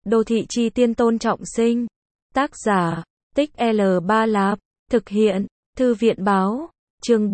Đô thị chi tiên Tôn Trọng Sinh. Tác giả, Tích L3 Lạp. Thực hiện, Thư viện báo. Chương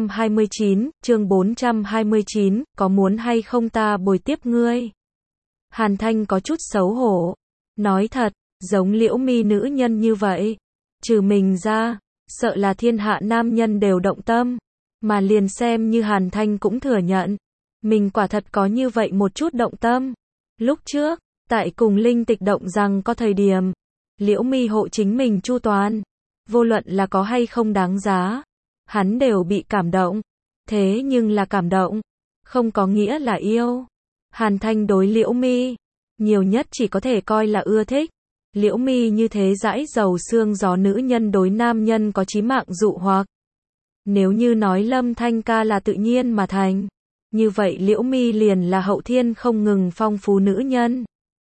429, có muốn hay không ta bồi tiếp ngươi? Hàn Thanh có chút xấu hổ. Nói thật, giống Liễu Mi nữ nhân như vậy, trừ mình ra, sợ là thiên hạ nam nhân đều động tâm. Mà liền xem như Hàn Thanh cũng thừa nhận, mình quả thật có như vậy một chút động tâm. Lúc trước, tại cùng Linh Tịch động rằng có thời điểm, Liễu Mi hộ chính mình chu toàn, vô luận là có hay không đáng giá, hắn đều bị cảm động. Thế nhưng là cảm động, không có nghĩa là yêu. Hàn Thanh đối Liễu Mi, nhiều nhất chỉ có thể coi là ưa thích. Liễu Mi như thế dãi dầu xương gió nữ nhân đối nam nhân có chí mạng dụ hoặc. Nếu như nói Lâm Thanh ca là tự nhiên mà thành, như vậy Liễu Mi liền là hậu thiên không ngừng phong phú nữ nhân.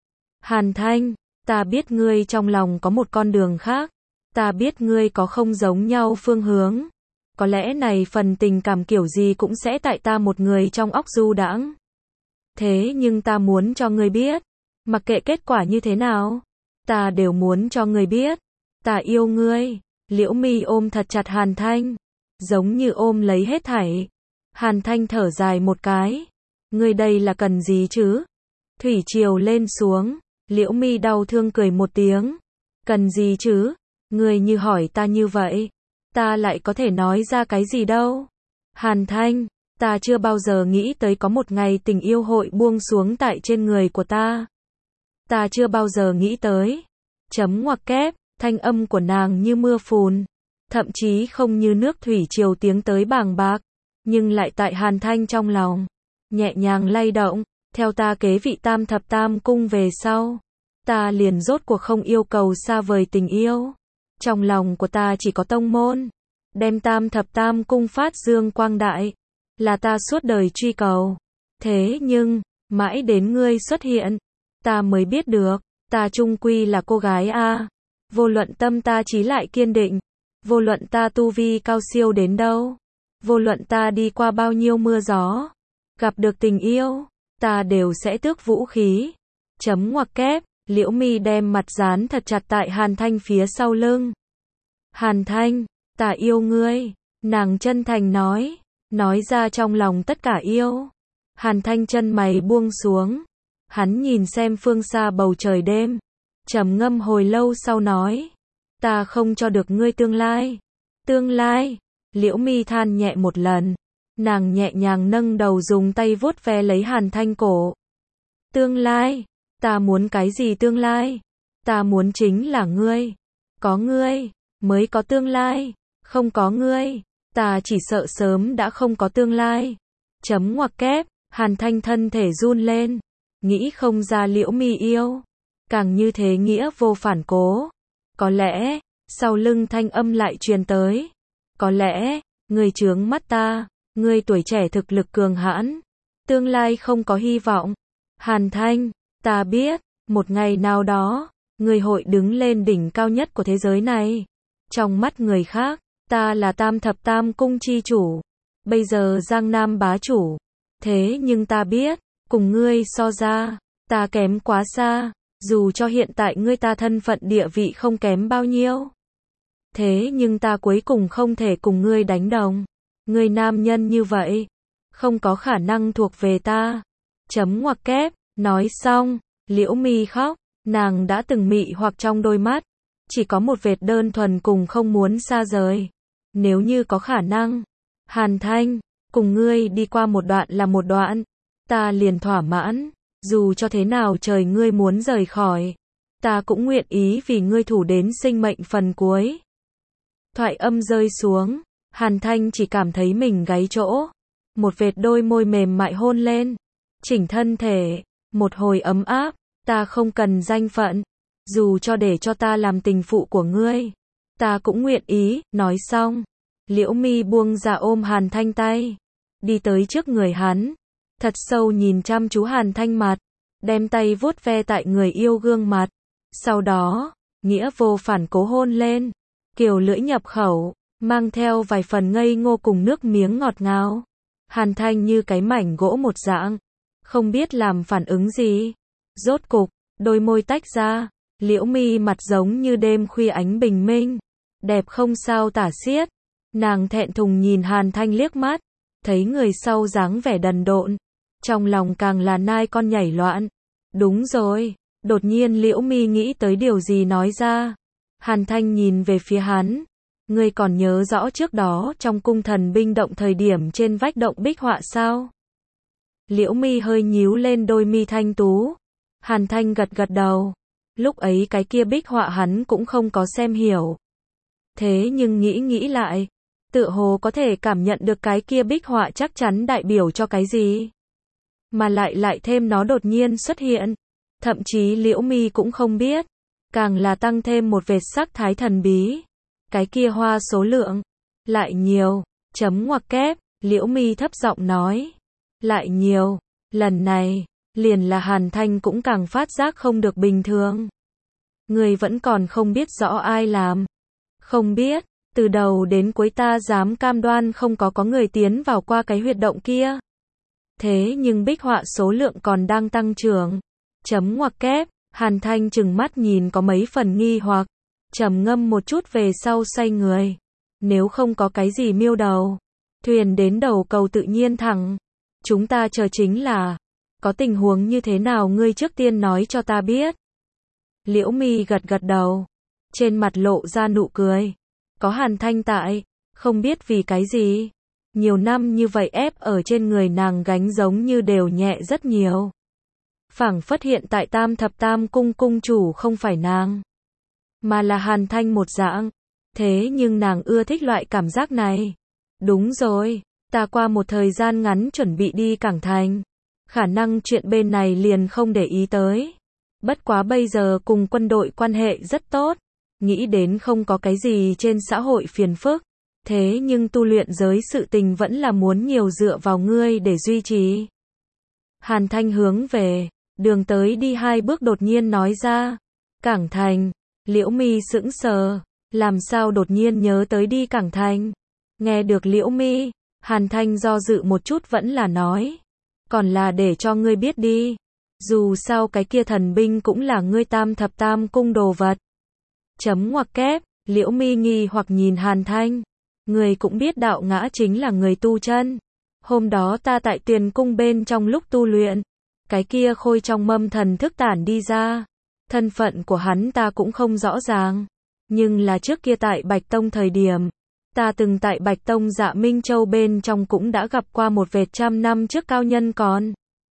Hàn Thanh, ta biết ngươi trong lòng có một con đường khác, ta biết ngươi có không giống nhau phương hướng. Có lẽ này phần tình cảm kiểu gì cũng sẽ tại ta một người trong óc du đãng. Thế nhưng ta muốn cho ngươi biết, mặc kệ kết quả như thế nào, ta đều muốn cho ngươi biết, ta yêu ngươi. Liễu Mi ôm thật chặt Hàn Thanh, giống như ôm lấy hết thảy. Hàn Thanh thở dài một cái, ngươi đây là cần gì chứ? Thủy triều lên xuống, Liễu Mi đau thương cười một tiếng, cần gì chứ? Ngươi như hỏi ta như vậy, ta lại có thể nói ra cái gì đâu? Hàn Thanh, ta chưa bao giờ nghĩ tới có một ngày tình yêu hội buông xuống tại trên người của ta. Ta chưa bao giờ nghĩ tới. Chấm ngoặc kép, thanh âm của nàng như mưa phùn, thậm chí không như nước thủy triều tiếng tới bàng bạc, nhưng lại tại Hàn Thanh trong lòng, nhẹ nhàng lay động. Theo ta kế vị tam thập tam cung về sau, ta liền rốt cuộc không yêu cầu xa vời tình yêu. Trong lòng của ta chỉ có tông môn, đem tam thập tam cung phát dương quang đại, là ta suốt đời truy cầu. Thế nhưng, mãi đến ngươi xuất hiện, ta mới biết được, ta chung quy là cô gái a. Vô luận tâm ta chí lại kiên định, vô luận ta tu vi cao siêu đến đâu, vô luận ta đi qua bao nhiêu mưa gió, gặp được tình yêu, ta đều sẽ tước vũ khí. Chấm ngoặc kép, Liễu Mi đem mặt dán thật chặt tại Hàn Thanh phía sau lưng. Hàn Thanh, ta yêu ngươi, nàng chân thành nói ra trong lòng tất cả yêu. Hàn Thanh chân mày buông xuống, hắn nhìn xem phương xa bầu trời đêm, trầm ngâm hồi lâu sau nói, ta không cho được ngươi tương lai. Tương lai, Liễu Mi than nhẹ một lần, nàng nhẹ nhàng nâng đầu dùng tay vuốt ve lấy Hàn Thanh cổ. Tương lai, ta muốn cái gì tương lai? Ta muốn chính là ngươi. Có ngươi, mới có tương lai. Không có ngươi, ta chỉ sợ sớm đã không có tương lai. Chấm ngoặc kép, Hàn Thanh thân thể run lên, nghĩ không ra Liễu Mi yêu, càng như thế nghĩa vô phản cố. Có lẽ, sau lưng thanh âm lại truyền tới, có lẽ, ngươi chướng mắt ta, ngươi tuổi trẻ thực lực cường hãn, tương lai không có hy vọng. Hàn Thanh, ta biết, một ngày nào đó, ngươi hội đứng lên đỉnh cao nhất của thế giới này. Trong mắt người khác, ta là tam thập tam cung chi chủ, bây giờ Giang Nam bá chủ. Thế nhưng ta biết, cùng ngươi so ra, ta kém quá xa, dù cho hiện tại ngươi ta thân phận địa vị không kém bao nhiêu. Thế nhưng ta cuối cùng không thể cùng ngươi đánh đồng. Ngươi nam nhân như vậy, không có khả năng thuộc về ta. Chấm ngoặc kép, nói xong, Liễu Mi khóc, nàng đã từng mị hoặc trong đôi mắt, chỉ có một vệt đơn thuần cùng không muốn xa rời. Nếu như có khả năng, Hàn Thanh, cùng ngươi đi qua một đoạn là một đoạn, ta liền thỏa mãn, dù cho thế nào trời ngươi muốn rời khỏi, ta cũng nguyện ý vì ngươi thủ đến sinh mệnh phần cuối. Thoại âm rơi xuống, Hàn Thanh chỉ cảm thấy mình gáy chỗ, một vệt đôi môi mềm mại hôn lên, chỉnh thân thể, một hồi ấm áp, ta không cần danh phận, dù cho để cho ta làm tình phụ của ngươi, ta cũng nguyện ý. Nói xong, Liễu Mi buông ra ôm Hàn Thanh tay, đi tới trước người hắn, thật sâu nhìn chăm chú Hàn Thanh mặt, đem tay vuốt ve tại người yêu gương mặt, sau đó, nghĩa vô phản cố hôn lên, kiều lưỡi nhập khẩu, mang theo vài phần ngây ngô cùng nước miếng ngọt ngào. Hàn Thanh như cái mảnh gỗ một dạng, không biết làm phản ứng gì. Rốt cục, đôi môi tách ra, liễu mi mặt giống như đêm khuya ánh bình minh, đẹp không sao tả xiết. Nàng thẹn thùng nhìn Hàn Thanh liếc mắt, thấy người sau dáng vẻ đần độn, trong lòng càng là nai con nhảy loạn. Đúng rồi, đột nhiên liễu mi nghĩ tới điều gì nói ra. Hàn Thanh nhìn về phía hắn, ngươi còn nhớ rõ trước đó trong cung thần binh động thời điểm trên vách động bích họa sao? Liễu mi hơi nhíu lên đôi mi thanh tú. Hàn Thanh gật gật đầu. Lúc ấy cái kia bích họa hắn cũng không có xem hiểu. Thế nhưng nghĩ lại, tựa hồ có thể cảm nhận được cái kia bích họa chắc chắn đại biểu cho cái gì. Mà lại thêm nó đột nhiên xuất hiện. Thậm chí liễu mi cũng không biết. Càng là tăng thêm một vệt sắc thái thần bí. Cái kia hoa số lượng lại nhiều, chấm ngoặc kép, liễu mi thấp giọng nói. Lại nhiều, lần này, liền là Hàn Thanh cũng càng phát giác không được bình thường. Người vẫn còn không biết rõ ai làm. Không biết, từ đầu đến cuối ta dám cam đoan không có người tiến vào qua cái huyệt động kia. Thế nhưng bích họa số lượng còn đang tăng trưởng. Chấm ngoặc kép, Hàn Thanh chừng mắt nhìn có mấy phần nghi hoặc, trầm ngâm một chút về sau xoay người. Nếu không có cái gì miêu đầu, thuyền đến đầu cầu tự nhiên thẳng. Chúng ta chờ chính là, có tình huống như thế nào ngươi trước tiên nói cho ta biết. Liễu mi gật gật đầu, trên mặt lộ ra nụ cười. Có Hàn Thanh tại, không biết vì cái gì. Nhiều năm như vậy ép ở trên người nàng gánh giống như đều nhẹ rất nhiều. Phảng phất hiện tại Tam Thập Tam cung cung chủ không phải nàng, mà là Hàn Thanh một dạng. Thế nhưng nàng ưa thích loại cảm giác này. Đúng rồi, ta qua một thời gian ngắn chuẩn bị đi Cảng Thành. Khả năng chuyện bên này liền không để ý tới. Bất quá bây giờ cùng quân đội quan hệ rất tốt. Nghĩ đến không có cái gì trên xã hội phiền phức. Thế nhưng tu luyện giới sự tình vẫn là muốn nhiều dựa vào ngươi để duy trì. Hàn Thanh hướng về đường tới đi 2 bước đột nhiên nói ra. Cảng Thành, liễu mi sững sờ. Làm sao đột nhiên nhớ tới đi Cảng Thành? Nghe được liễu mi, Hàn Thanh do dự một chút vẫn là nói. Còn là để cho ngươi biết đi. Dù sao cái kia thần binh cũng là ngươi Tam Thập Tam cung đồ vật. Chấm ngoặc kép, liễu mi nghi hoặc nhìn Hàn Thanh. Người cũng biết đạo ngã chính là người tu chân. Hôm đó ta tại Tuyền cung bên trong lúc tu luyện, cái kia khôi trong mâm thần thức tản đi ra. Thân phận của hắn ta cũng không rõ ràng. Nhưng là trước kia tại Bạch Tông thời điểm, ta từng tại Bạch Tông Dạ Minh Châu bên trong cũng đã gặp qua một vệt 100 năm trước cao nhân còn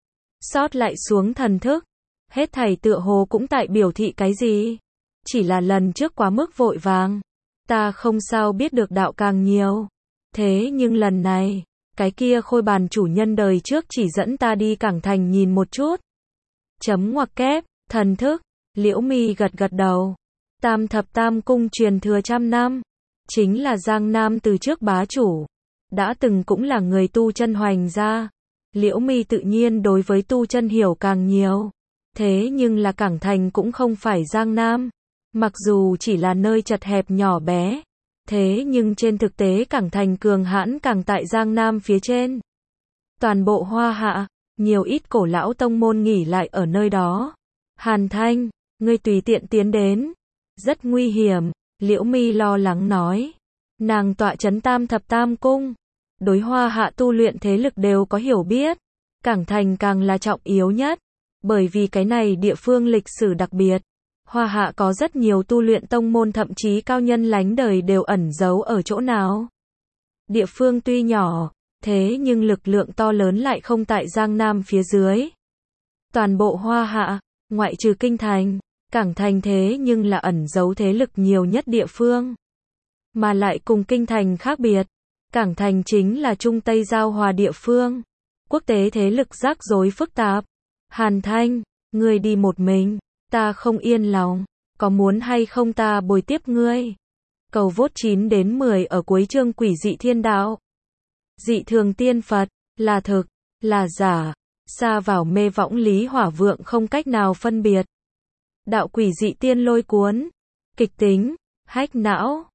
sót lại xuống thần thức. Hết thảy tựa hồ cũng tại biểu thị cái gì. Chỉ là lần trước quá mức vội vàng. Ta không sao biết được đạo càng nhiều. Thế nhưng lần này, cái kia khôi bàn chủ nhân đời trước chỉ dẫn ta đi Cảng Thành nhìn một chút. Chấm ngoặc kép, thần thức, liễu mi gật gật đầu. Tam Thập Tam cung truyền thừa 100 năm. Chính là Giang Nam từ trước bá chủ. Đã từng cũng là người tu chân hoành gia. Liễu mi tự nhiên đối với tu chân hiểu càng nhiều. Thế nhưng là Cảng Thành cũng không phải Giang Nam. Mặc dù chỉ là nơi chật hẹp nhỏ bé. Thế nhưng trên thực tế Cảng Thành cường hãn càng tại Giang Nam phía trên. Toàn bộ Hoa Hạ, nhiều ít cổ lão tông môn nghỉ lại ở nơi đó. Hàn Thanh, ngươi tùy tiện tiến đến. Rất nguy hiểm, liễu mi lo lắng nói. Nàng tọa trấn Tam Thập Tam cung. Đối Hoa Hạ tu luyện thế lực đều có hiểu biết. Cảng Thành càng là trọng yếu nhất. Bởi vì cái này địa phương lịch sử đặc biệt. Hoa Hạ có rất nhiều tu luyện tông môn thậm chí cao nhân lánh đời đều ẩn giấu ở chỗ nào. Địa phương tuy nhỏ, thế nhưng lực lượng to lớn lại không tại Giang Nam phía dưới. Toàn bộ Hoa Hạ, ngoại trừ Kinh Thành, Cảng Thành thế nhưng là ẩn giấu thế lực nhiều nhất địa phương. Mà lại cùng Kinh Thành khác biệt, Cảng Thành chính là Trung Tây giao hòa địa phương. Quốc tế thế lực rắc rối phức tạp. Hàn Thanh, ngươi đi một mình, ta không yên lòng, có muốn hay không ta bồi tiếp ngươi? Cầu vốt 9 đến 10 ở cuối chương Quỷ dị thiên đạo. Dị thường tiên Phật, là thực, là giả, xa vào mê võng lý hỏa vượng không cách nào phân biệt. Đạo quỷ dị tiên lôi cuốn, kịch tính, hách não.